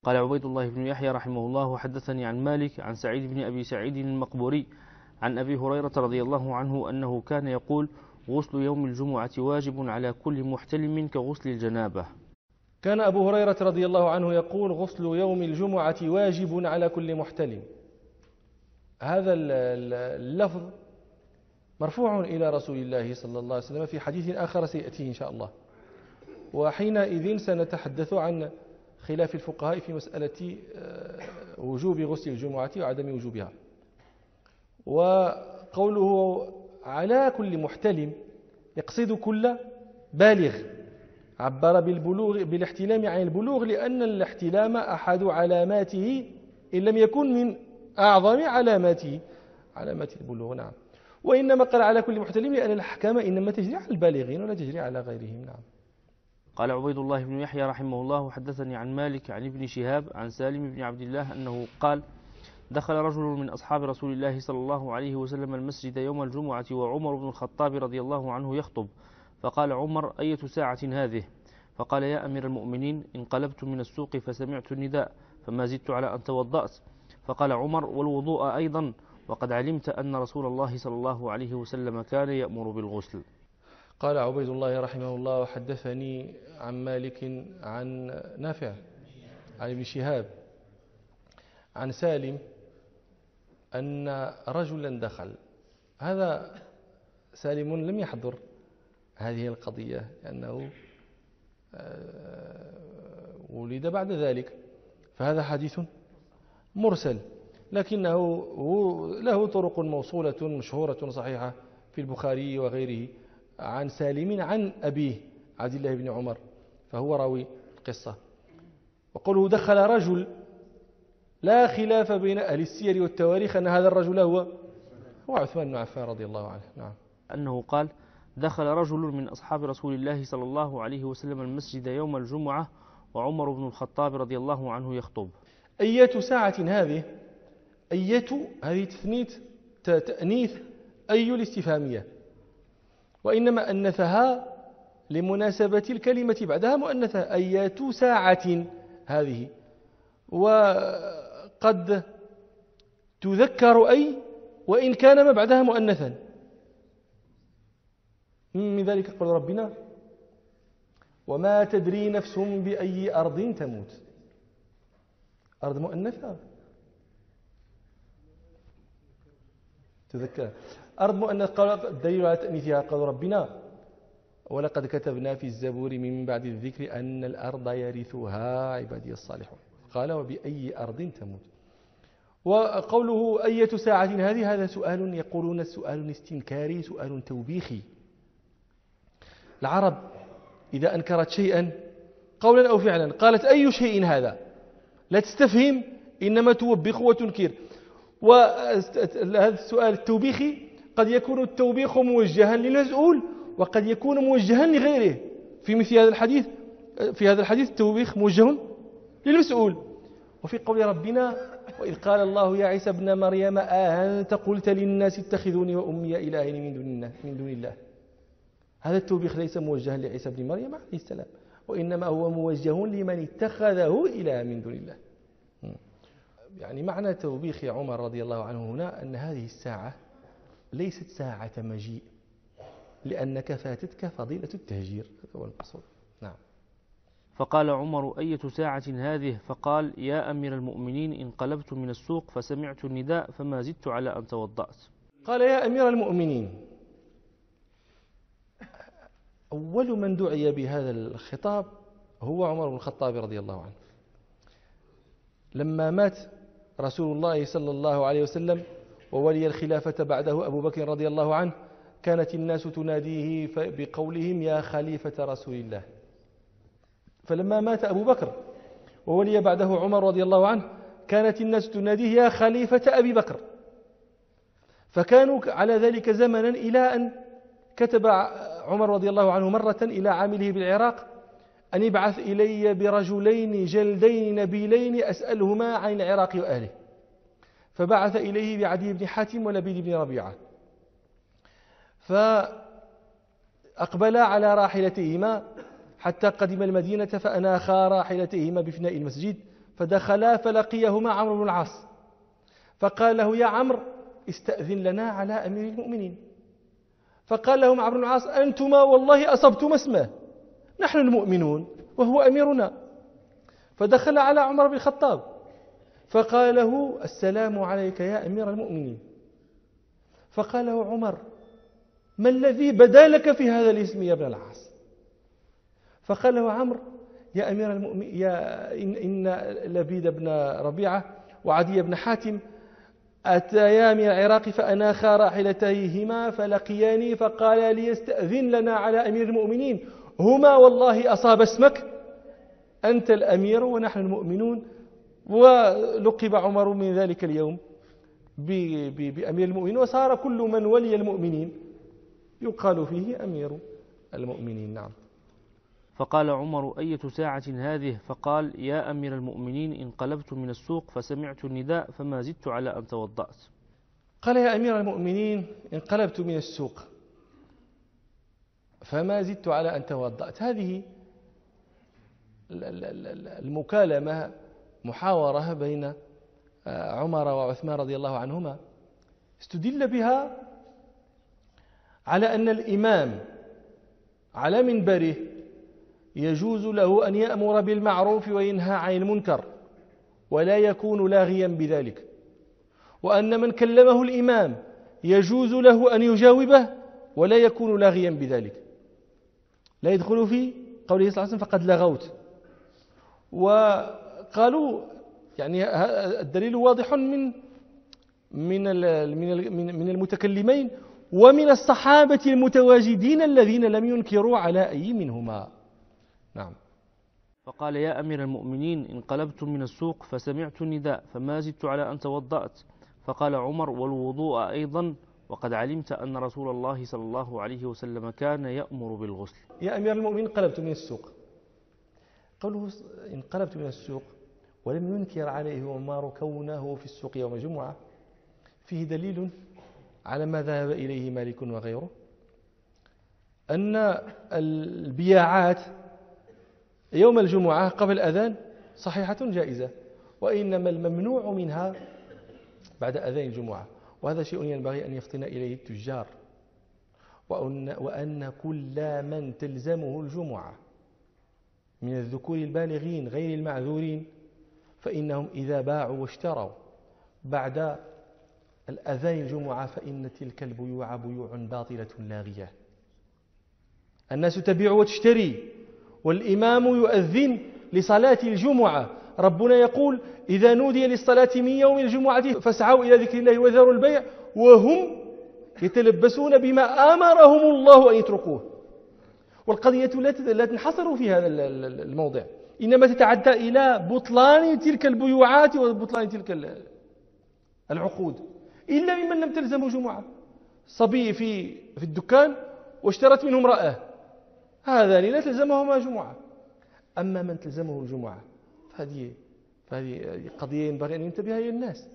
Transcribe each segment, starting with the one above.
قال عبيد الله بن يحيى رحمه الله وحدثني عن مالك عن سعيد بن أبي سعيد المقبوري عن أبي هريرة رضي الله عنه أنه كان يقول غسل يوم الجمعة واجب على كل محتلم كغسل الجنابة. كان أبو هريرة رضي الله عنه يقول غسل يوم الجمعة واجب على كل محتلم. هذا اللفظ مرفوع إلى رسول الله صلى الله عليه وسلم في حديث آخر سيأتيه إن شاء الله، وحينئذ سنتحدث عن خلاف الفقهاء في مسألة وجوب غسل الجمعة وعدم وجوبها. وقوله على كل محتلم يقصد كل بالغ، عبر بالاحتلام عن البلوغ لأن الاحتلام أحد علاماته إن لم يكن من أعظم علامات البلوغ. نعم. وإنما قال على كل محتلم لأن الأحكام إنما تجري على البالغين ولا تجري على غيرهم. نعم. قال عبيد الله بن يحيى رحمه الله وحدثني عن مالك عن ابن شهاب عن سالم بن عبد الله أنه قال دخل رجل من أصحاب رسول الله صلى الله عليه وسلم المسجد يوم الجمعة وعمر بن الخطاب رضي الله عنه يخطب، فقال عمر أية ساعة هذه؟ فقال يا أمير المؤمنين انقلبت من السوق فسمعت النداء فما زدت على أن توضأت. فقال عمر والوضوء أيضا وقد علمت أن رسول الله صلى الله عليه وسلم كان يأمر بالغسل. قال عبيد الله رحمه الله وحدثني عن مالك عن نافع عن ابن شهاب عن سالم أن رجلا دخل. هذا سالم لم يحضر هذه القضية لأنه ولد بعد ذلك، فهذا حديث مرسل لكنه له طرق موصولة مشهورة صحيحة في البخاري وغيره عن سالم عن أبيه عبد الله بن عمر، فهو راوي القصة. وقوله دخل رجل لا خلاف بين أهل السير والتواريخ أن هذا الرجل هو عثمان بن عفان رضي الله عنه. نعم. أنه قال دخل رجل من أصحاب رسول الله صلى الله عليه وسلم المسجد يوم الجمعة وعمر بن الخطاب رضي الله عنه يخطب. أية ساعة هذه؟ أية هذه تأنيث أي الاستفهامية، وإنما أنثها لمناسبة الكلمة بعدها مؤنثة. أية ساعة هذه، وقد تذكر أي وإن كان ما بعدها مؤنثا. من ذلك قول ربنا وما تدري نفس بأي أرض تموت. أرض مؤنثة تذكر، أرض مؤنث. قال الدليل على تأنيثها قول ربنا ولقد كتبنا في الزبور من بعد الذكر أن الأرض يرثها عبادي الصالحون. قال وبأي أرض تموت. وقوله أية ساعة هذه هذا سؤال يقولون سؤال استنكاري، سؤال توبيخي. العرب إذا أنكرت شيئا قولا أو فعلا قالت أي شيء هذا، لا تستفهم إنما توبخ وتنكر. وهذا السؤال التوبيخي قد يكون التوبيخ موجها للمسؤول وقد يكون موجها لغيره. في مثل هذا الحديث، في هذا الحديث التوبيخ موجه للمسؤول. وفي قول ربنا وإذ قال الله يا عيسى ابن مريم أأنت قلت للناس اتخذوني وأمي إلهين من دون الله، هذا التوبيخ ليس موجها لعيسى ابن مريم عليه السلام، وإنما هو موجه لمن اتخذه إله من دون الله. يعني معنى توبيخ عمر رضي الله عنه هنا أن هذه الساعة ليست ساعة مجيء لأنك فاتتك فضيلة التهجير، هذا هو المقصود. نعم. فقال عمر أية ساعة هذه؟ فقال يا أمير المؤمنين انقلبت من السوق فسمعت النداء فما زدت على أن توضأت. قال يا أمير المؤمنين. أول من دعي بهذا الخطاب هو عمر بن الخطاب رضي الله عنه. لما مات رسول الله صلى الله عليه وسلم وولي الخلافة بعده أبو بكر رضي الله عنه، كانت الناس تناديه بقولهم يا خليفة رسول الله. فلما مات أبو بكر وولي بعده عمر رضي الله عنه كانت الناس تناديه يا خليفة أبي بكر. فكانوا على ذلك زمنا إلى أن كتب عمر رضي الله عنه مرة إلى عامله بالعراق أن يبعث إلي برجلين جلدين نبيلين أسألهما عن العراق وأهله. فبعث إليه بعدي بن حاتم ولبيد بن ربيعة، فأقبلا على راحلتهما حتى قدم المدينة فأناخا راحلتهما بفناء المسجد فدخلا فلقيهما عمرو بن العاص فقال له يا عمرو استأذن لنا على أمير المؤمنين. فقال لهم عمرو بن العاص أنتما والله أصبتما اسمه، نحن المؤمنون وهو أميرنا. فدخل على عمر بن الخطاب فقال له السلام عليك يا أمير المؤمنين. فقال له عمر ما الذي بدا لك في هذا الاسم يا ابن العاص؟ فقال له عمرو يا أمير المؤمنين إن لبيد بن ربيعة وعدي بن حاتم أتيا من العراق فأناخا راحلتيهما فلقياني فقال لي استأذن لنا على أمير المؤمنين، هما والله أصاب اسمك، أنت الأمير ونحن المؤمنون. ولقب عمر من ذلك اليوم بأمير المؤمنين، وصار كل من ولي المؤمنين يقال فيه أمير المؤمنين. نعم. فقال عمر أية ساعة هذه؟ فقال يا أمير المؤمنين انقلبت من السوق فسمعت النداء فما زدت على أن توضأت. قال يا أمير المؤمنين انقلبت من السوق فما زدت على أن توضأت. هذه المكالمة محاورة بين عمر وعثمان رضي الله عنهما استدل بها على أن الإمام على منبره يجوز له أن يأمر بالمعروف وينهى عن المنكر ولا يكون لاغيا بذلك، وأن من كلمه الإمام يجوز له أن يجاوبه ولا يكون لاغيا بذلك، لا يدخل في قوله صلى الله عليه وسلم فقد لغوت. وقالوا يعني الدليل واضح من المتكلمين ومن الصحابة المتواجدين الذين لم ينكروا على أي منهما. نعم. فقال يا أمير المؤمنين انقلبت من السوق فسمعت النداء فما زدت على أن توضأت. فقال عمر والوضوء أيضا وقد علمت أن رسول الله صلى الله عليه وسلم كان يأمر بالغسل. يا أمير المؤمنين انقلبت من السوق، قوله انقلبت من السوق ولم ينكر عليه عمر كونه في السوق يوم الجمعة فيه دليل على ما ذهب إليه مالك وغيره، أن البياعات يوم الجمعة قبل الأذان صحيحة جائزة، وإنما الممنوع منها بعد أذان الجمعة، وهذا شيء ينبغي أن يفطن إليه التجار، وأن كل من تلزمه الجمعة من الذكور البالغين غير المعذورين فإنهم إذا باعوا واشتروا بعد الأذان الجمعة فإن تلك البيوع بيوع باطلة لاغية. الناس تبيع وتشتري والإمام يؤذن لصلاة الجمعة. ربنا يقول إذا نودي للصلاة من يوم الجمعة فاسعوا إلى ذكر الله وذروا البيع وهم يتلبسون بما أمرهم الله أن يتركوه. والقضية لا تنحصر في هذا الموضع، إنما تتعدى إلى بطلان تلك البيوعات وبطلان تلك العقود، إلا ممن لم تلزمه جمعة. صبي في الدكان واشترت منه امرأة، هذان لا تلزمهما جمعة. أما من تلزمه الجمعة فهذه قضية ينبغي أن ينتبه إلى الناس.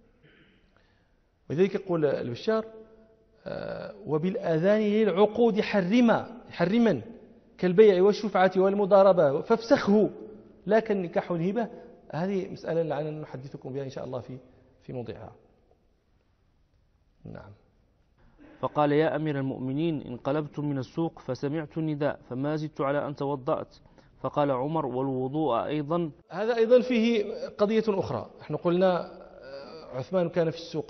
ولذلك يقول البشار وبالأذان للعقود حرما كالبيع والشفعة والمضاربة فافسخه لا كالنكاح والهبة. هذه مسألة لعلنا نحدثكم بها إن شاء الله في موضعها. نعم. فقال يا أمير المؤمنين انقلبت من السوق فسمعت النداء فما زدت على أن توضأت. فقال عمر والوضوء أيضا. هذا أيضا فيه قضية أخرى. نحن قلنا عثمان كان في السوق،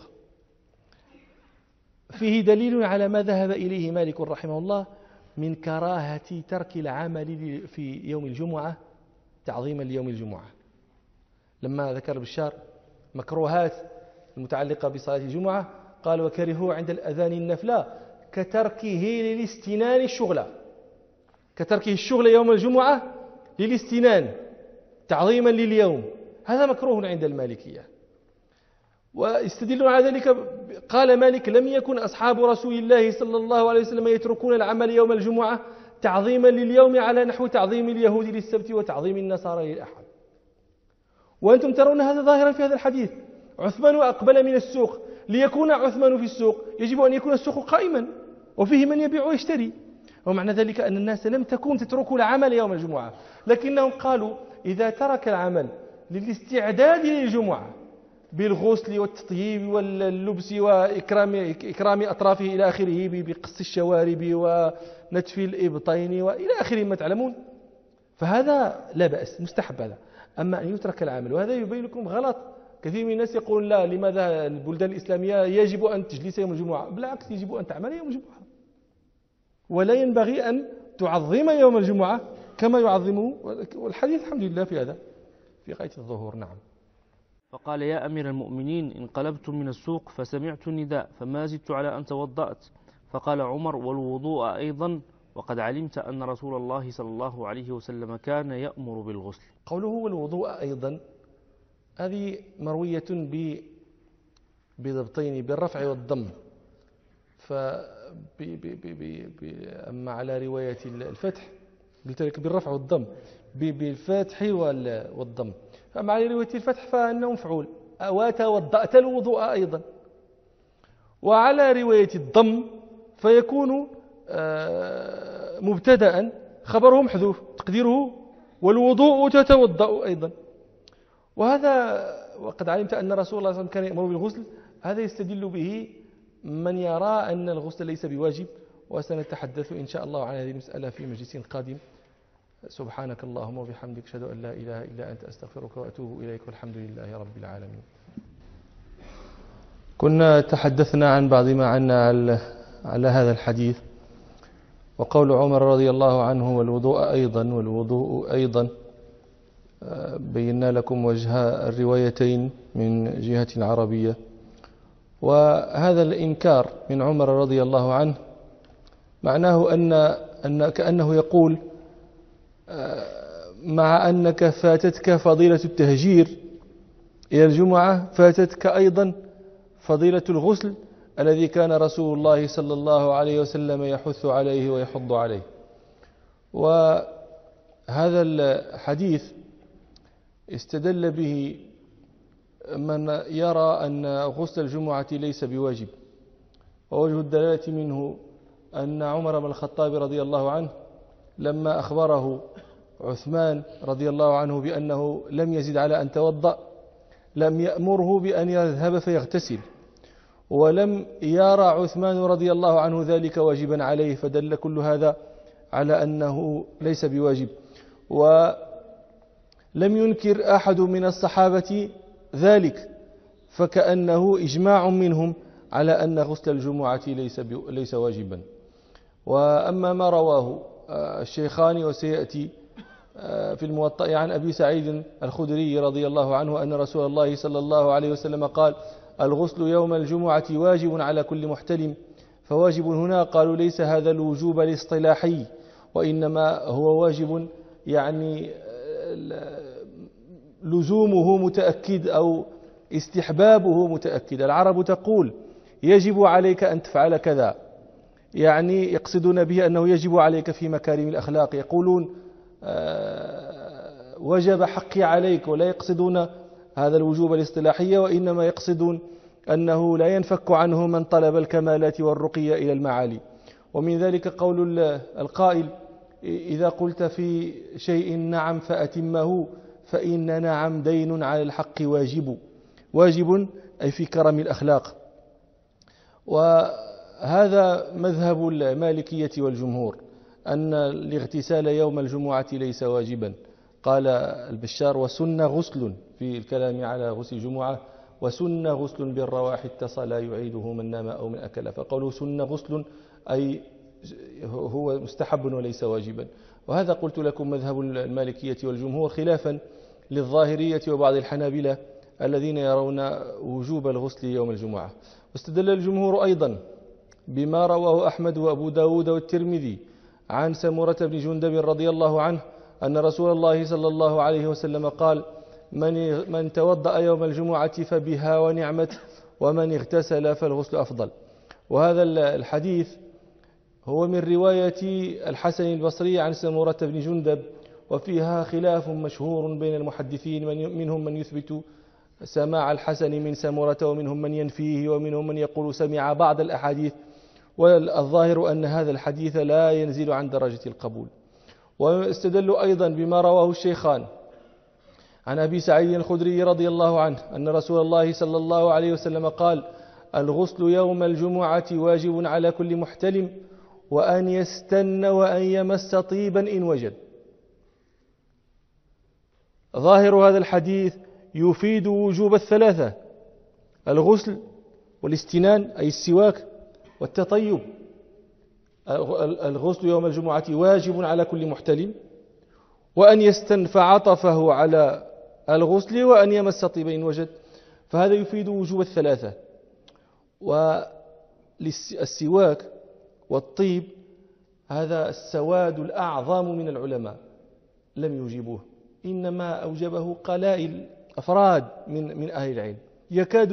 فيه دليل على ما ذهب إليه مالك رحمه الله من كراهة ترك العمل في يوم الجمعة تعظيما ليوم الجمعة. لما ذكر بشار مكروهات المتعلقة بصلاة الجمعة قال وكرهوا عند الأذان النفلة كتركه للاستنان الشغلة، كتركه الشغل يوم الجمعة للاستنان تعظيما لليوم، هذا مكروه عند المالكية. واستدلوا على ذلك قال مالك لم يكن أصحاب رسول الله صلى الله عليه وسلم يتركون العمل يوم الجمعة تعظيما لليوم على نحو تعظيم اليهود للسبت وتعظيم النصارى للأحد. وأنتم ترون هذا ظاهرا في هذا الحديث. عثمان أقبل من السوق، ليكون عثمان في السوق يجب أن يكون السوق قائما وفيه من يبيع ويشتري، ومعنى ذلك أن الناس لم تكن تترك العمل يوم الجمعة، لكنهم قالوا إذا ترك العمل للاستعداد للجمعة بالغسل والتطييب واللبس وإكرام أطرافه إلى آخره بقص الشوارب ونتف الإبطين وإلى آخره ما تعلمون. فهذا لا بأس، مستحب هذا. أما أن يترك العمل، وهذا يبين لكم غلط. كثير من الناس يقول لا، لماذا البلدان الإسلامية يجب أن تجلس يوم الجمعة؟ بالعكس، يجب أن تعمل يوم الجمعة، ولا ينبغي أن تعظم يوم الجمعة كما يعظمه. والحديث الحمد لله في هذا في غاية الظهور. نعم. فقال: يا أمير المؤمنين، انقلبت من السوق فسمعت النداء فما زدت على أن توضأت. فقال عمر: والوضوء أيضا، وقد علمت أن رسول الله صلى الله عليه وسلم كان يأمر بالغسل. قوله والوضوء أيضا هذه مروية بضبطين، بالرفع والضم. أما على رواية الفتح قلت لك بالرفع والضم، بالفتح والضم. أما على رواية الفتح فأنه مفعول، وتوضأت الوضوء أيضا. وعلى رواية الضم فيكون مبتدأ خبره محذوف تقديره والوضوء تتوضأ أيضا. وهذا وقد علمت أن رسول الله صلى الله عليه وسلم كان يأمر بالغسل، هذا يستدل به من يرى أن الغسل ليس بواجب. وسنتحدث إن شاء الله عن هذه المسألة في مجلس قادم. سبحانك اللهم وبحمدك، أشهد أن لا إله إلا أنت، أستغفرك وأتوب إليك، والحمد لله رب العالمين. كنا تحدثنا عن بعض ما عنا على هذا الحديث، وقول عمر رضي الله عنه والوضوء أيضا بينا لكم وجه الروايتين من جهة عربية. وهذا الإنكار من عمر رضي الله عنه معناه أن كأنه يقول مع أنك فاتتك فضيلة التهجير إلى الجمعة، فاتتك أيضا فضيلة الغسل الذي كان رسول الله صلى الله عليه وسلم يحث عليه ويحض عليه. وهذا الحديث استدل به من يرى أن غسل الجمعة ليس بواجب. ووجه الدلالة منه أن عمر بن الخطاب رضي الله عنه لما أخبره عثمان رضي الله عنه بأنه لم يزد على أن توضأ، لم يأمره بأن يذهب فيغتسل، ولم يرى عثمان رضي الله عنه ذلك واجبا عليه، فدل كل هذا على أنه ليس بواجب. ولم ينكر أحد من الصحابة ذلك، فكأنه إجماع منهم على أن غسل الجمعة ليس واجبا. وأما ما رواه الشيخان وسيأتي في الموطأ عن أبي سعيد الخدري رضي الله عنه أن رسول الله صلى الله عليه وسلم قال: الغسل يوم الجمعة واجب على كل محتلم. فواجب هنا قالوا ليس هذا الوجوب الاصطلاحي، وإنما هو واجب يعني لزومه متأكد أو استحبابه متأكد. العرب تقول يجب عليك أن تفعل كذا، يعني يقصدون به أنه يجب عليك في مكارم الأخلاق. يقولون وجب حقي عليك، ولا يقصدون هذا الوجوب الاصطلاحي، وإنما يقصدون أنه لا ينفك عنه من طلب الكمالات والرقي إلى المعالي. ومن ذلك قول القائل: إذا قلت في شيء نعم فأتمه، فإن نعم دين على الحق واجب أي في كرم الأخلاق. وهذا مذهب المالكية والجمهور أن الاغتسال يوم الجمعة ليس واجبا. قال البشار: وسن غسل في الكلام على غسل الجمعة، وسن غسل بالرواح اتصل يعيده من نام أو من أكل. فقوله سن غسل أي هو مستحب وليس واجبا. وهذا قلت لكم مذهب المالكية والجمهور، خلافا للظاهرية وبعض الحنابلة الذين يرون وجوب الغسل يوم الجمعة. واستدل الجمهور أيضا بما رواه أحمد وأبو داود والترمذي عن سمرة بن جندب رضي الله عنه أن رسول الله صلى الله عليه وسلم قال: من توضأ يوم الجمعة فبها ونعمت، ومن اغتسل فالغسل أفضل. وهذا الحديث هو من رواية الحسن البصري عن سمرة بن جندب، وفيها خلاف مشهور بين المحدثين، منهم من يثبت سماع الحسن من سمرة، ومنهم من ينفيه، ومنهم من يقول سمع بعض الأحاديث. والظاهر أن هذا الحديث لا ينزل عن درجة القبول. واستدلوا أيضا بما رواه الشيخان عن أبي سعيد الخدري رضي الله عنه أن رسول الله صلى الله عليه وسلم قال: الغسل يوم الجمعة واجب على كل محتلم، وأن يستن وأن يمس طيبا إن وجد. ظاهر هذا الحديث يفيد وجوب الثلاثة: الغسل والاستنان أي السواك والتطيب. الغسل يوم الجمعة واجب على كل محتلم، وأن يستن فعطفه على الغسل، وأن يمس طيبا إن وجد، فهذا يفيد وجوب الثلاثة. والسواك والطيب هذا السواد الأعظم من العلماء لم يجيبوه، إنما أوجبه قلائل أفراد من أهل العلم. يكاد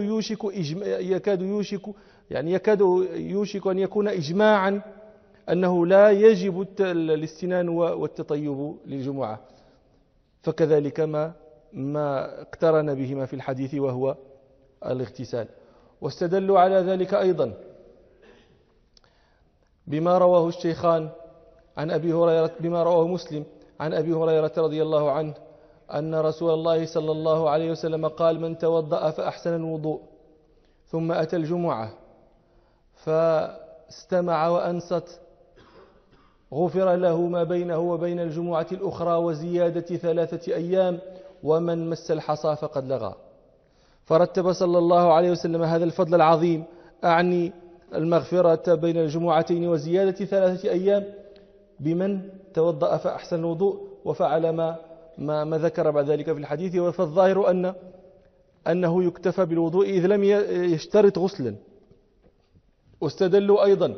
يوشك أن يكون إجماعا أنه لا يجب الاستنان والتطيب للجمعة، فكذلك ما اقترن بهما في الحديث وهو الاغتسال. واستدلوا على ذلك أيضا بما رواه الشيخان عن أبي هريرة، بما رواه مسلم عن أبي هريرة رضي الله عنه أن رسول الله صلى الله عليه وسلم قال: من توضأ فأحسن الوضوء ثم أتى الجمعة فاستمع وأنصت غفر له ما بينه وبين الجمعة الأخرى وزيادة 3 أيام، ومن مس الحصى فقد لغى. فرتب صلى الله عليه وسلم هذا الفضل العظيم، أعني المغفرة بين الجمعتين وزيادة 3 أيام، بمن توضأ فأحسن الوضوء وفعل ما ذكر بعد ذلك في الحديث. فالظاهر أنه يكتفى بالوضوء إذ لم يشترط غسلا. واستدلوا أيضا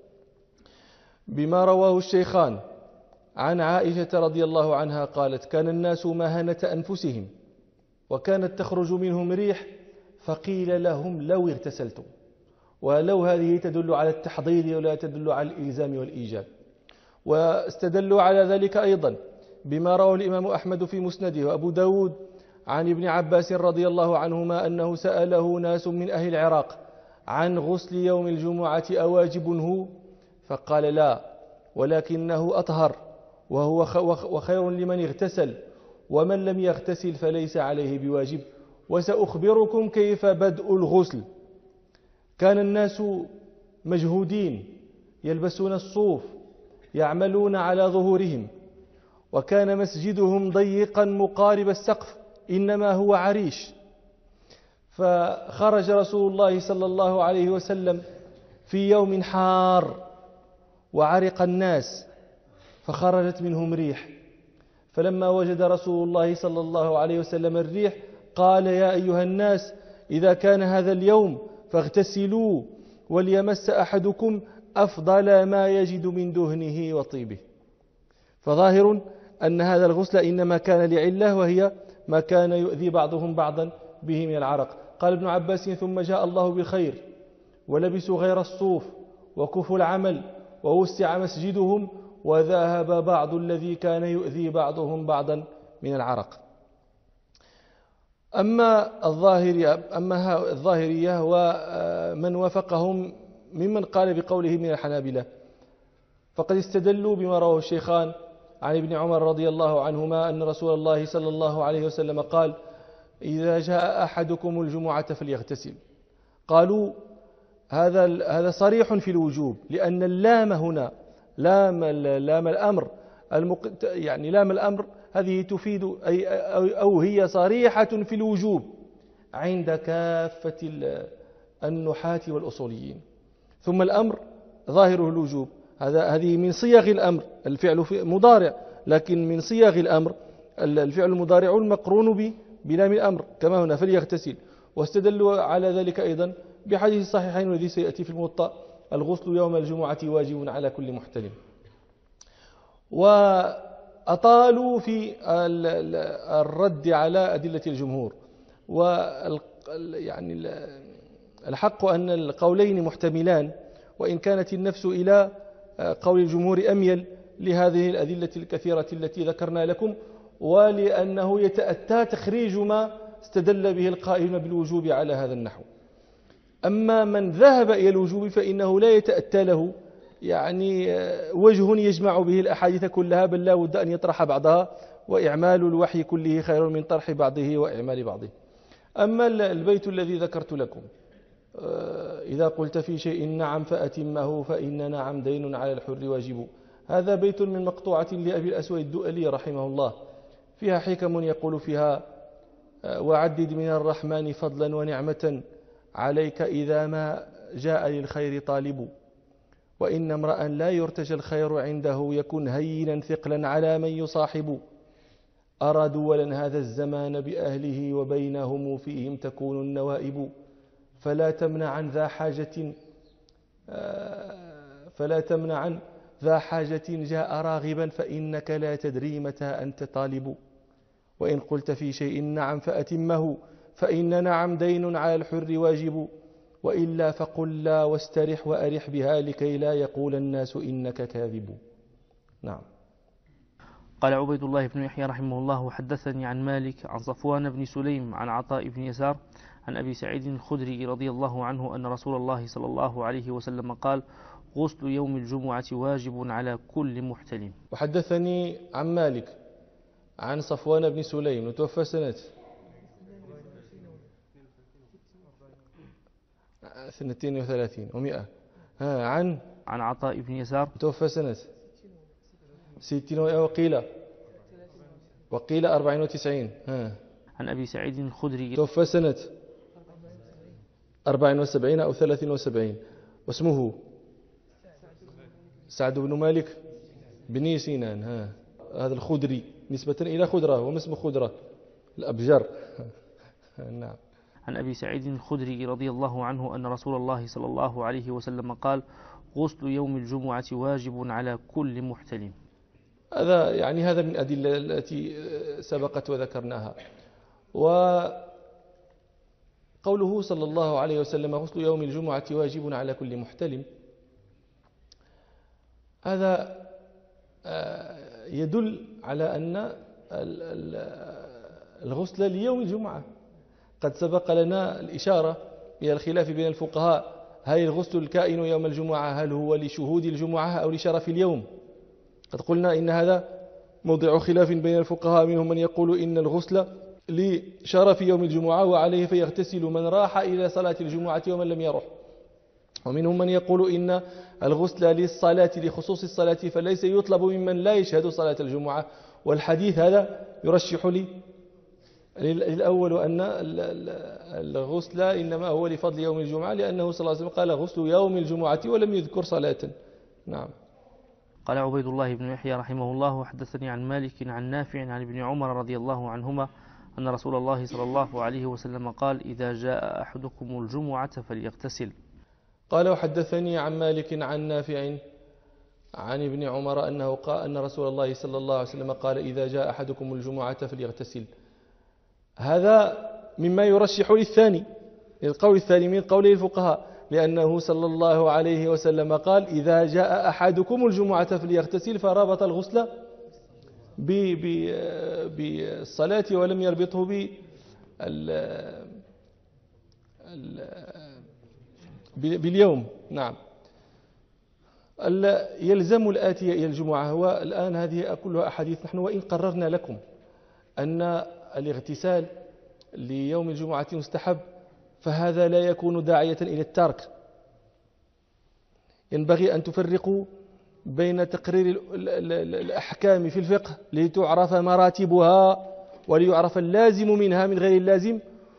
بما رواه الشيخان عن عائشة رضي الله عنها قالت: كان الناس مهنة أنفسهم وكانت تخرج منهم ريح، فقيل لهم لو اغتسلتم. ولو هذه تدل على التحضير ولا تدل على الإلزام والإيجاب. واستدلوا على ذلك أيضا بما رواه الإمام أحمد في مسنده وأبو داود عن ابن عباس رضي الله عنهما أنه سأله ناس من أهل العراق عن غسل يوم الجمعة أواجب هو؟ فقال: لا، ولكنه أطهر وخير لمن اغتسل، ومن لم يغتسل فليس عليه بواجب. وسأخبركم كيف بدء الغسل. كان الناس مجهودين يلبسون الصوف يعملون على ظهورهم، وكان مسجدهم ضيقا مقارب السقف، إنما هو عريش. فخرج رسول الله صلى الله عليه وسلم في يوم حار وعرق الناس، فخرجت منهم ريح. فلما وجد رسول الله صلى الله عليه وسلم الريح قال: يا أيها الناس، إذا كان هذا اليوم فاغتسلوا، وليمس أحدكم أفضل ما يجد من دهنه وطيبه. فظاهر أن هذا الغسل إنما كان لعلة، وهي ما كان يؤذي بعضهم بعضا به من العرق. قال ابن عباس: ثم جاء الله بالخير ولبسوا غير الصوف وكفوا العمل ووسع مسجدهم، وذهب بعض الذي كان يؤذي بعضهم بعضا من العرق. أما الظاهرية ومن وافقهم ممن قال بقوله من الحنابلة، فقد استدلوا بما رواه الشيخان عن ابن عمر رضي الله عنهما أن رسول الله صلى الله عليه وسلم قال: إذا جاء أحدكم الجمعة فليغتسل. قالوا هذا صريح في الوجوب، لأن اللام هنا لام الأمر يعني لام الأمر هذه تفيد أو هي صريحة في الوجوب عند كافة النحاة والأصوليين. ثم الأمر ظاهره الوجوب، هذه من صيغ الأمر، الفعل مضارع، لكن من صيغ الأمر الفعل المضارع المقرون بلام الأمر، كما هنا فليغتسل. واستدلوا على ذلك أيضا بحديث الصحيحين الذي سيأتي في الموطأ: الغسل يوم الجمعة واجب على كل محتلم. وأطالوا في الرد على أدلة الجمهور، يعني الحق أن القولين محتملان، وإن كانت النفس إلى قول الجمهور أميل لهذه الأدلة الكثيرة التي ذكرنا لكم، ولأنه يتأتى تخريج ما استدل به القائلون بالوجوب على هذا النحو. أما من ذهب إلى الوجوب فإنه لا يتأتى له يعني وجه يجمع به الأحاديث كلها، بل لا بد أن يطرح بعضها وإعمال الوحي كله خير من طرح بعضه وإعمال بعضه. أما البيت الذي ذكرت لكم، إذا قلت في شيء نعم فأتمه فإن نعم دين على الحر واجب، هذا بيت من مقطوعة لأبي الأسود الدؤلي رحمه الله، فيها حكم يقول فيها: وعدد من الرحمن فضلا ونعمة عليك إذا ما جاء للخير طالب، وإن امرأ لا يرتجى الخير عنده يكن هينا ثقلا على من يصاحب، أرى دولا هذا الزمان بأهله وبينهم فيهم تكون النوائب، فلا تمنع عن ذا حاجة جاء راغبا فإنك لا تدري متى أنت طالب، وإن قلت في شيء نعم فأتمه فإن نعم دين على الحر واجب، وإلا فقل لا واسترح وأرح بها لكي لا يقول الناس إنك كاذب. نعم. قال عبيد الله بن يحيى رحمه الله: حدثني عن مالك عن صفوان بن سليم عن عطاء بن يسار عن أبي سعيد الخدري رضي الله عنه أن رسول الله صلى الله عليه وسلم قال: غسل يوم الجمعة واجب على كل محتلم. وحدثني عن مالك عن صفوان بن سليم وتوفى سنة 32 و100. عن عطاء بن يسار توفى سنة 60 وقيل 94. عن أبي سعيد الخدري توفى سنة 74 أو 73. واسمه سعد بن مالك بن سنان. هذا الخدري نسبة إلى خدرة، وما اسم خدرة؟ الأبجر. نعم. عن أبي سعيد الخدري رضي الله عنه أن رسول الله صلى الله عليه وسلم قال: غسل يوم الجمعة واجب على كل محتلم. هذا من الأدلة التي سبقت وذكرناها. وقوله صلى الله عليه وسلم: غسل يوم الجمعة واجب على كل محتلم، هذا يدل على أن الغسل ليوم الجمعة. قد سبق لنا الإشارة إلى الخلاف بين الفقهاء: هل الغسل الكائن يوم الجمعة هل هو لشهود الجمعة أو لشرف اليوم؟ قد قلنا إن هذا موضع خلاف بين الفقهاء، منهم من يقول إن الغسل لشرف يوم الجمعة وعليه فيغتسل من راح إلى صلاة الجمعة ومن لم يروح، ومنهم من يقول إن الغسل للصلاة لخصوص الصلاة فليس يطلب ممن لا يشهد صلاة الجمعة. والحديث هذا يرشح للأول أن الغسل إنما هو لفضل يوم الجمعة، لأنه صلى الله عليه وسلم قال: غسل يوم الجمعة ولم يذكر صلاة. نعم. قال عبيد الله بن يحيى رحمه الله: وحدثني عن مالك عن نافع عن ابن عمر رضي الله عنهما أن رسول الله صلى الله عليه وسلم قال: إذا جاء أحدكم الجمعة فليغتسل. قال: وحدثني عن مالك عن نافع عن ابن عمر أنه قال أن رسول الله صلى الله عليه وسلم قال: إذا جاء أحدكم الجمعة فليغتسل. هذا مما يرشح للثاني، القول الثاني من قوله الفقهاء، لأنه صلى الله عليه وسلم قال: إذا جاء أحدكم الجمعة فليغتسل، فربط الغسل بالصلاة ولم يربطه باليوم. نعم. يلزم الآتي إلى الجمعة. هو الآن هذه كلها أحاديث، نحن وإن قررنا لكم أن الاغتسال ليوم الجمعة مستحب، فهذا لا يكون داعية إلى الترك. ينبغي أن تفرقوا بين تقرير الأحكام في الفقه لتعرف مراتبها وليعرف اللازم منها من غير اللازم،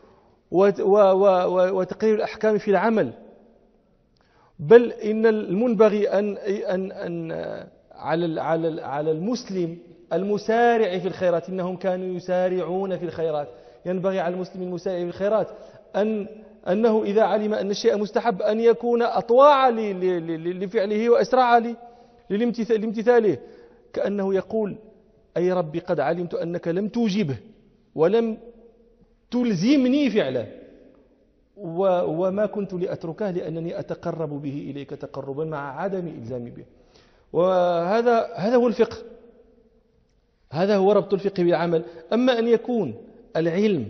وتقرير الأحكام في العمل. بل إن المنبغي أن على المسلم المسارع في الخيرات، إنهم كانوا يسارعون في الخيرات، ينبغي على المسلم المسارع في الخيرات أنه إذا علم أن الشيء مستحب أن يكون أطواع لفعله وأسرع لامتثاله، كأنه يقول: أي ربي قد علمت أنك لم توجبه ولم تلزمني فعله، وما كنت لأتركه لأنني أتقرب به إليك تقربا مع عدم إلزامي به. وهذا هو الفقه، هذا هو ربط الفقه بالعمل. أما أن يكون العلم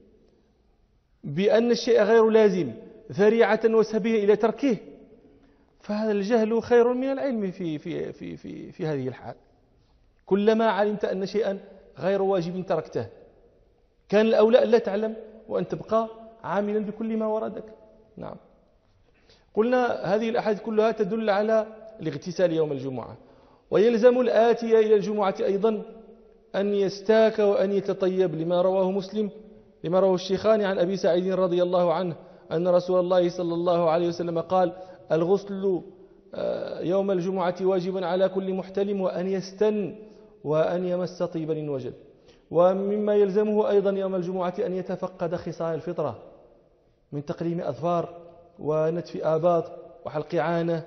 بأن الشيء غير لازم ذريعة وسبيل إلى تركه، فهذا الجهل خير من العلم في هذه الحال. كلما علمت أن شيئا غير واجب تركته، كان الأولى ألا تعلم وأن تبقى عاملا بكل ما وردك. نعم. قلنا هذه الأحاديث كلها تدل على الاغتسال يوم الجمعة، ويلزم الآتي إلى الجمعة أيضا أن يستاك وأن يتطيب، لما رواه مسلم، لما رواه الشيخان عن أبي سعيد رضي الله عنه أن رسول الله صلى الله عليه وسلم قال: الغسل يوم الجمعة واجب على كل محتلم، وأن يستن وأن يمس طيبا وجد. ومما يلزمه أيضا يوم الجمعة أن يتفقد خصال الفطرة من تقليم أظفار ونتف آباط وحلق عانة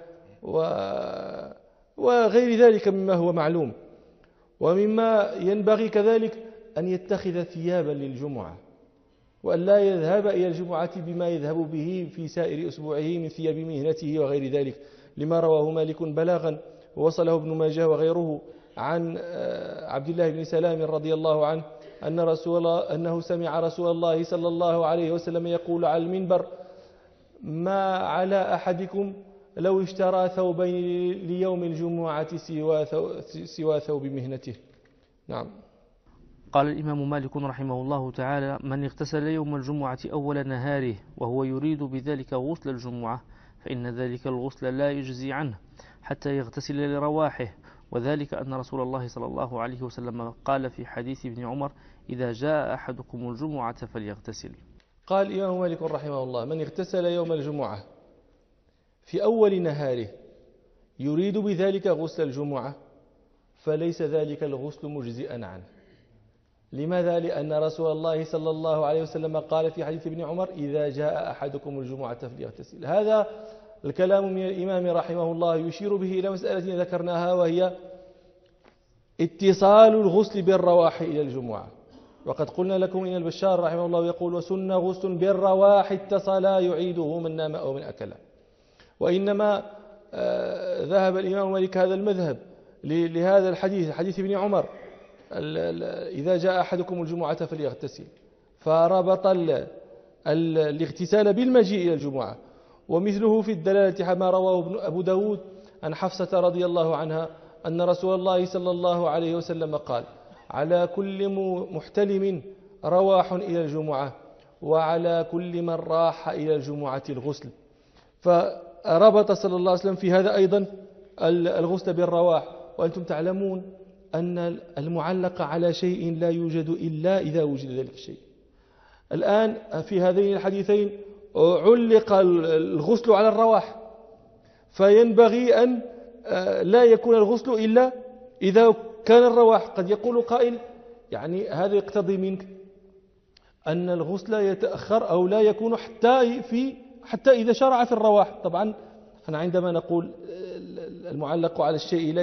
وغير ذلك مما هو معلوم. ومما ينبغي كذلك أن يتخذ ثيابا للجمعة، وأن لا يذهب إلى الجمعة بما يذهب به في سائر أسبوعه من ثياب مهنته وغير ذلك، لما رواه مالك بلاغا ووصله ابن ماجه وغيره عن عبد الله بن سلام رضي الله عنه أنه سمع رسول الله صلى الله عليه وسلم يقول على المنبر: ما على أحدكم لو اشترى ثوبين ليوم الجمعة سوى ثوب مهنته. نعم. قال الإمام مالك رحمه الله تعالى: من اغتسل يوم الجمعة أول نهاره وهو يريد بذلك غسل الجمعة فإن ذلك الغسل لا يجزي عنه حتى يغتسل لرواحه، وذلك أن رسول الله صلى الله عليه وسلم قال في حديث ابن عمر: إذا جاء أحدكم الجمعة فليغتسل. قال الإمام مالك رحمه الله: من اغتسل يوم الجمعة في أول نهاره يريد بذلك غسل الجمعة فليس ذلك الغسل مجزئا عنه. لماذا؟ لأن رسول الله صلى الله عليه وسلم قال في حديث ابن عمر: إذا جاء أحدكم الجمعة فليغتسل. هذا الكلام من الإمام رحمه الله يشير به إلى مسألة ذكرناها، وهي اتصال الغسل بالرواح إلى الجمعة. وقد قلنا لكم إن البشار رحمه الله يقول: وسن غسل بالرواح اتصلا يعيده من نام أو من أكل. وإنما ذهب الإمام مالك هذا المذهب لهذا الحديث، حديث ابن عمر: إذا جاء أحدكم الجمعة فليغتسل، فربط الاغتسال بالمجيء إلى الجمعة. ومثله في الدلالة ما رواه أبو داود عن حفصة رضي الله عنها أن رسول الله صلى الله عليه وسلم قال: على كل محتلم رواح إلى الجمعة، وعلى كل من راح إلى الجمعة الغسل. فربط صلى الله عليه وسلم في هذا أيضا الغسل بالرواح. وأنتم تعلمون أن المعلق على شيء لا يوجد إلا إذا وجد ذلك الشيء. الآن في هذين الحديثين علق الغسل على الرواح، فينبغي أن لا يكون الغسل إلا إذا كان الرواح. قد يقول قائل: يعني هذا يقتضي منك أن الغسل يتأخر أو لا يكون حتى إذا شرع في الرواح. طبعا أنا عندما نقول المعلق على الشيء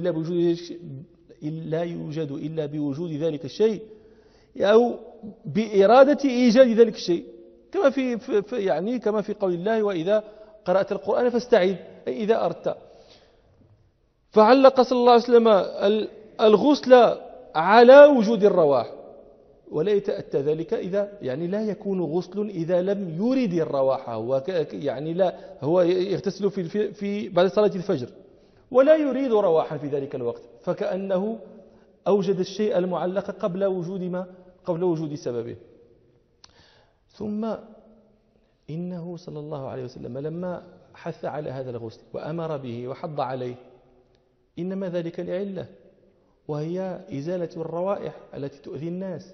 لا يوجد إلا بوجود ذلك الشيء، أو بإرادة إيجاد ذلك الشيء، كما في قول الله: وإذا قرأت القرآن فاستعذ، أي إذا أردت. فعلق صلى الله عليه وسلم الغسل على وجود الرواح، ولا يتأتى ذلك يعني لا يكون غسل إذا لم يرد الرواح. لا هو يغتسل في بعد صلاة الفجر ولا يريد رواحا في ذلك الوقت، فكأنه أوجد الشيء المعلق قبل وجود سببه. ثم إنه صلى الله عليه وسلم لما حث على هذا الغسل وأمر به وحض عليه إنما ذلك لعلة، وهي إزالة الروائح التي تؤذي الناس.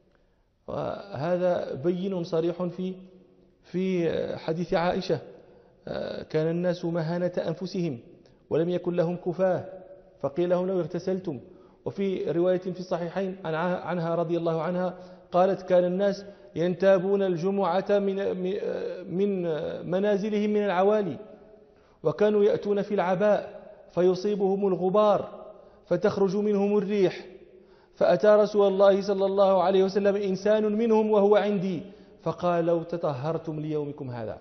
وهذا بين صريح في حديث عائشة: كان الناس مهانة أنفسهم ولم يكن لهم كفاه، فقيل لهم: لو اغتسلتم. وفي رواية في الصحيحين عنها رضي الله عنها قالت: كان الناس ينتابون الجمعة من منازلهم من العوالي، وكانوا يأتون في العباء فيصيبهم الغبار فتخرج منهم الريح، فأتى رسول الله صلى الله عليه وسلم إنسان منهم وهو عندي فقال: لو تطهرتم ليومكم هذا.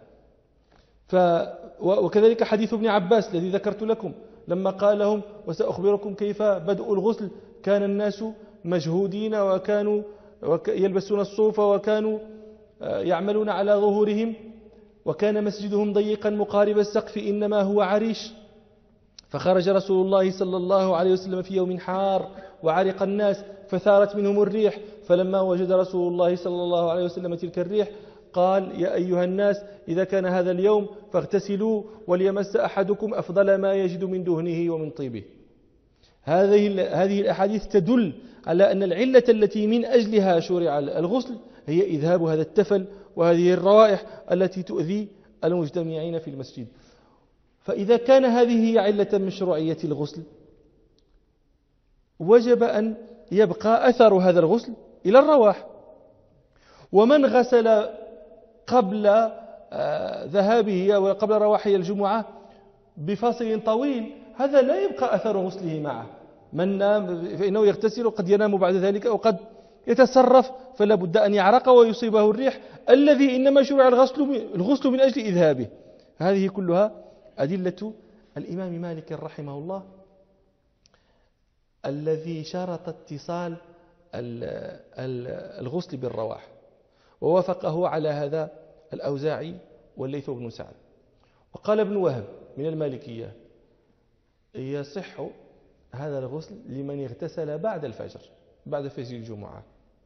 وكذلك حديث ابن عباس الذي ذكرت لكم لما قال لهم: وسأخبركم كيف بدء الغسل. كان الناس مجهودين وكانوا يلبسون الصوف وكانوا يعملون على ظهورهم، وكان مسجدهم ضيقا مقارب السقف إنما هو عريش. فخرج رسول الله صلى الله عليه وسلم في يوم حار وعرق الناس فثارت منهم الريح، فلما وجد رسول الله صلى الله عليه وسلم تلك الريح قال: يا أيها الناس إذا كان هذا اليوم فاغتسلوا وليمس أحدكم أفضل ما يجد من دهنه ومن طيبه. هذه الأحاديث تدل على أن العلة التي من أجلها شرع الغسل هي إذهاب هذا التفل وهذه الروائح التي تؤذي المجتمعين في المسجد. فإذا كان هذه هي علة مشروعية الغسل، وجب أن يبقى أثر هذا الغسل إلى الرواح. ومن غسل قبل ذهابه وقبل رواحه الجمعة بفاصل طويل هذا لا يبقى أثر غسله معه. من نام فإنه يغتسل، قد ينام بعد ذلك أو قد يتصرف، فلا بد أن يعرق ويصيبه الريح الذي إنما شرع الغسل من أجل إذهابه. هذه كلها أدلة الإمام مالك رحمه الله الذي شرط اتصال الغسل بالرواح، ووافقه على هذا الأوزاعي والليث بن سعد. وقال ابن وهب من المالكية: يصح هذا الغسل لمن اغتسل بعد الفجر، بعد فجر الجمعة،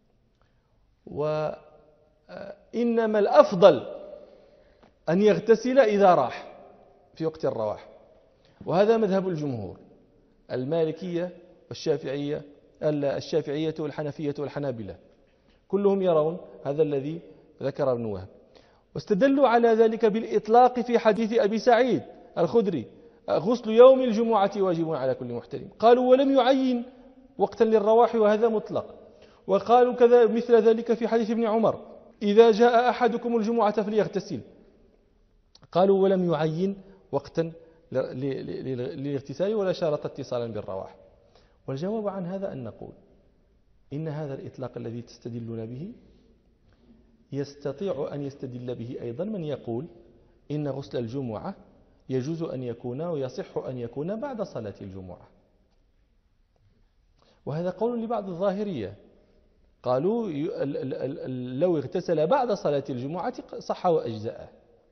وإنما الأفضل أن يغتسل إذا راح في وقت الرواح. وهذا مذهب الجمهور المالكية والشافعية والحنفية والحنابلة، كلهم يرون هذا الذي ذكر ابن وهب. واستدلوا على ذلك بالإطلاق في حديث أبي سعيد الخدري: غسل يوم الجمعة واجب على كل محترم. قالوا: ولم يعين وقتا للرواح، وهذا مطلق. وقالوا كذا مثل ذلك في حديث ابن عمر: إذا جاء أحدكم الجمعة فليغتسل. قالوا: ولم يعين وقتا للاغتسال ولا شارط اتصالا بالرواح. والجواب عن هذا أن نقول إن هذا الإطلاق الذي تستدلون به يستطيع أن يستدل به أيضا من يقول إن غسل الجمعة يجوز أن يكون ويصح أن يكون بعد صلاة الجمعة. وهذا قول لبعض الظاهرية، قالوا لو اغتسل بعد صلاة الجمعة صح وأجزأه.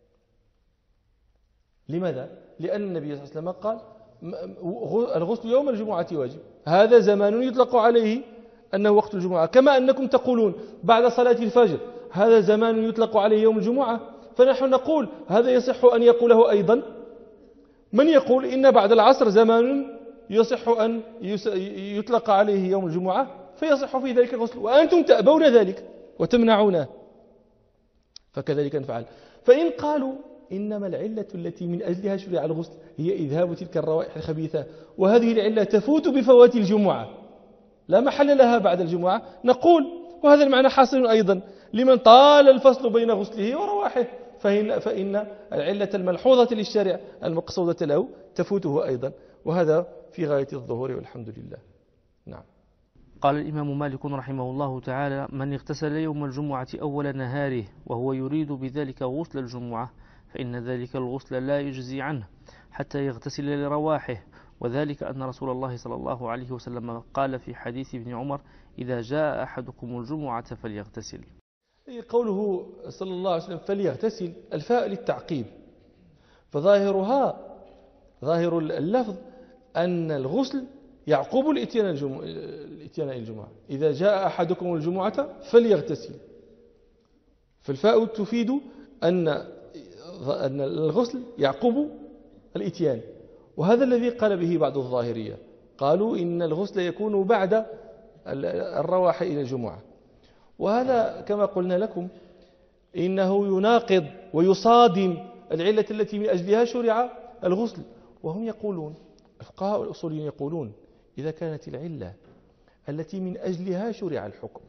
لماذا؟ لأن النبي صلى الله عليه وسلم قال: الغسل يوم الجمعة واجب. هذا زمان يطلق عليه أنه وقت الجمعة، كما أنكم تقولون بعد صلاة الفجر هذا زمان يطلق عليه يوم الجمعة، فنحن نقول هذا يصح أن يقوله أيضا من يقول إن بعد العصر زمان يصح أن يطلق عليه يوم الجمعة فيصح في ذلك الغسل، وأنتم تأبون ذلك وتمنعونه. فكذلك نفعل. فإن قالوا إنما العلة التي من أجلها شرع الغسل هي إذهاب تلك الروائح الخبيثة، وهذه العلة تفوت بفوات الجمعة لا محل لها بعد الجمعة، نقول وهذا المعنى حاصل أيضا لمن طال الفصل بين غسله ورواحه، فإن العلة الملحوظة للشارع المقصودة له تفوته أيضا، وهذا في غاية الظهور والحمد لله. نعم. قال الإمام مالك رحمه الله تعالى: من اغتسل يوم الجمعة أول نهاره وهو يريد بذلك غسل الجمعة فإن ذلك الغسل لا يجزي عنه حتى يغتسل لرواحه، وذلك أن رسول الله صلى الله عليه وسلم قال في حديث ابن عمر: إذا جاء أحدكم الجمعة فليغتسل. قوله صلى الله عليه وسلم فليغتسل، الفاء للتعقيب، فظاهرها ظاهر اللفظ أن الغسل يعقوب الاتيان الجمعة. إذا جاء أحدكم الجمعة فليغتسل، فالفاء تفيد أن الغسل يعقوب الاتيان، وهذا الذي قال به بعض الظاهرية، قالوا إن الغسل يكون بعد الرواح إلى الجمعة. وهذا كما قلنا لكم إنه يناقض ويصادم العلة التي من أجلها شرع الغسل. وهم يقولون، الفقهاء والأصوليين يقولون: إذا كانت العلة التي من أجلها شرع الحكم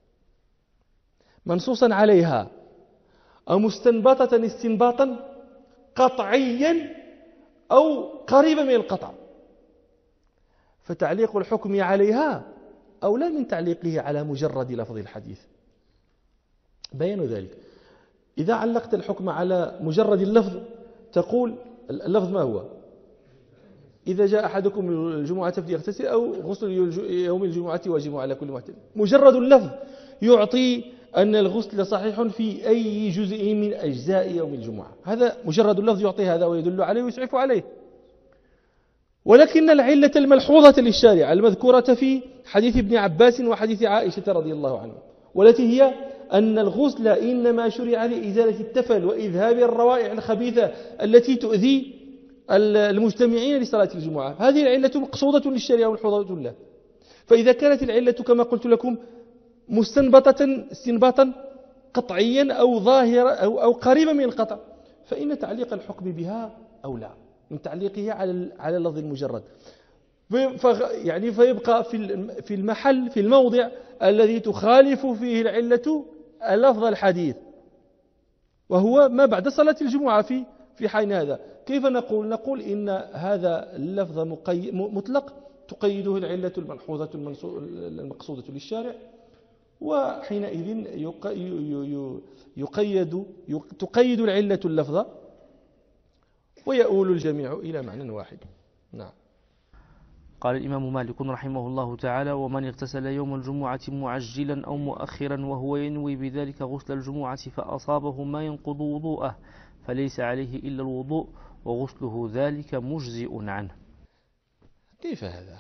منصوصا عليها أو مستنبطة استنباطا قطعيا أو قريبا من القطع، فتعليق الحكم عليها أولى من تعليقه على مجرد لفظ الحديث. بيان ذلك: إذا علقت الحكم على مجرد اللفظ تقول اللفظ ما هو؟ إذا جاء أحدكم الجمعة فليغتسل، أو غسل يوم الجمعة واجب على كل محترم. مجرد اللفظ يعطي أن الغسل صحيح في أي جزء من أجزاء يوم الجمعة، هذا مجرد اللفظ يعطي هذا ويدل عليه ويسعف عليه. ولكن العلة الملحوظة للشارع المذكورة في حديث ابن عباس وحديث عائشة رضي الله عنه، والتي هي أن الغسل إنما شرع لإزالة التفل وإذهاب الروائح الخبيثة التي تؤذي المجتمعين لصلاة الجمعة. هذه العلة مقصودة للشارع وملحوظة له. فإذا كانت العلة كما قلت لكم مستنبطة استنباطا قطعيا أو ظاهرة أو قريبة من القطع، فإن تعليق الحكم بها أولى من تعليقه على اللفظ المجرد. يعني فيبقى في المحل في الموضع الذي تخالف فيه العلة اللفظ الحديث، وهو ما بعد صلاة الجمعة. في حين هذا كيف نقول إن هذا اللفظ مطلق تقيده العلة الملحوظة المقصودة للشارع، وحينئذ تقيد العلة اللفظ ويؤول الجميع إلى معنى واحد. نعم. قال الإمام مالك رحمه الله تعالى: ومن اغتسل يوم الجمعة معجلا أو مؤخرا وهو ينوي بذلك غسل الجمعة فأصابه ما ينقض وضوءه فليس عليه إلا الوضوء وغسله ذلك مجزئ عنه. كيف هذا؟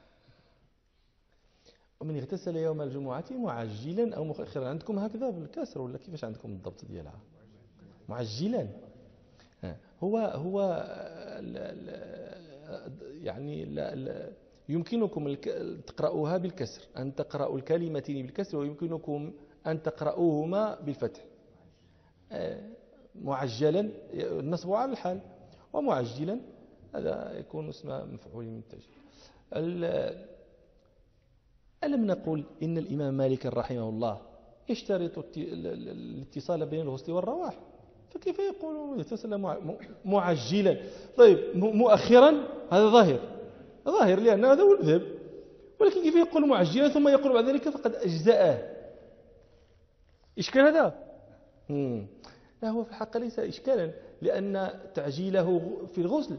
ومن اغتسل يوم الجمعة معجلا أو مؤخرا، عندكم هكذا بالكسر ولا كيفاش عندكم الضبط ديالها؟ معجلا هو يعني لا يمكنكم تقرأوها بالكسر، أن تقرأوا الكلمتين بالكسر، ويمكنكم أن تقرأوهما بالفتح. معجلا النصب على الحال، ومعجلا هذا يكون اسم مفعول من التعجيل. ألم نقول إن الإمام مالك رحمه الله يشترط الاتصال بين الغسل والرواح، فكيف يقول يغتسل معجلا؟ طيب مؤخرا هذا ظاهر لأن هذا هو المذهب، ولكن كيف يقول معجلا ثم يقول بعد ذلك فقد أجزأه؟ إشكال هذا؟ لا، هو في الحقيقة ليس إشكالا، لأن تعجيله في الغسل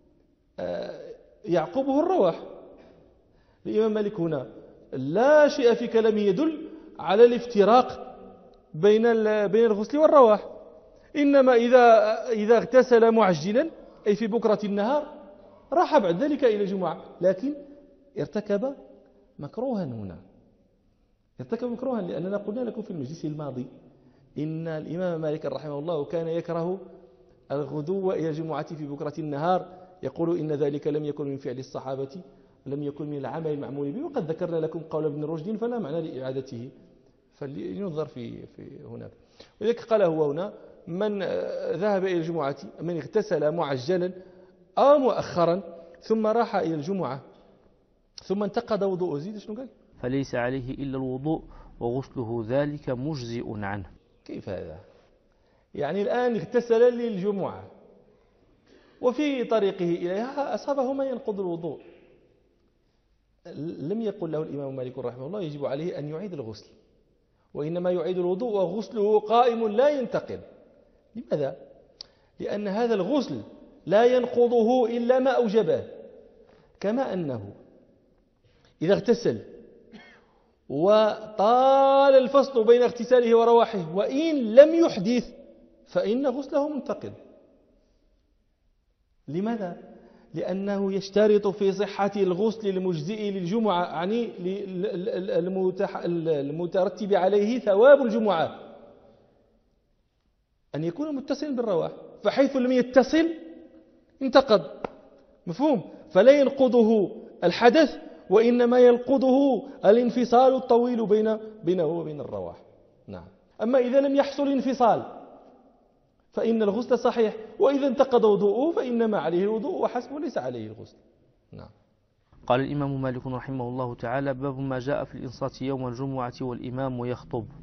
يعقبه الرواح. الإمام مالك هنا لا شيء في كلامه يدل على الافتراق بين الغسل والرواح، إنما إذا اغتسل معجلا أي في بكرة النهار راح بعد ذلك إلى الجمعة، لكن ارتكب مكروها هنا، ارتكب مكروها، لأننا قلنا لكم في المجلس الماضي إن الإمام مالك رحمه الله كان يكره الغدو إلى الجمعة في بكرة النهار، يقول إن ذلك لم يكن من فعل الصحابة، لم يكن من العمل المعمول به، وقد ذكرنا لكم قول ابن رشد فلا معنى لإعادته، فلينظر في هناك. ولذلك قال هو هنا: من ذهب إلى الجمعة، من اغتسل معجلا أو مؤخرا ثم راح إلى الجمعة ثم انتقض وضوءه، زيد شنو قال؟ فليس عليه إلا الوضوء وغسله ذلك مجزئ عنه. كيف هذا؟ يعني الآن اغتسل للجمعة وفي طريقه إليها أصابه ما ينقض الوضوء، لم يقل له الإمام مالك رحمه الله يجب عليه أن يعيد الغسل، وإنما يعيد الوضوء وغسله قائم لا ينتقض. لماذا؟ لأن هذا الغسل لا ينقضه إلا ما أوجبه، كما أنه إذا اغتسل وطال الفصل بين اغتساله ورواحه وإن لم يحدث فإن غسله منتقض. لماذا؟ لأنه يشترط في صحة الغسل المجزئ للجمعة، يعني المترتب عليه ثواب الجمعة، أن يكون متصلا بالرواح، فحيث لم يتصل انتقض. مفهوم؟ فلا ينقضه الحدث، وإنما ينقضه الانفصال الطويل بينه وبين الرواح. نعم. أما إذا لم يحصل انفصال فإن الغسل صحيح، وإذا انتقض وضوءه فإنما عليه الوضوء وحسب، وليس عليه الغسل. نعم. قال الإمام مالك رحمه الله تعالى: باب ما جاء في الإنصات يوم الجمعة والإمام يخطب.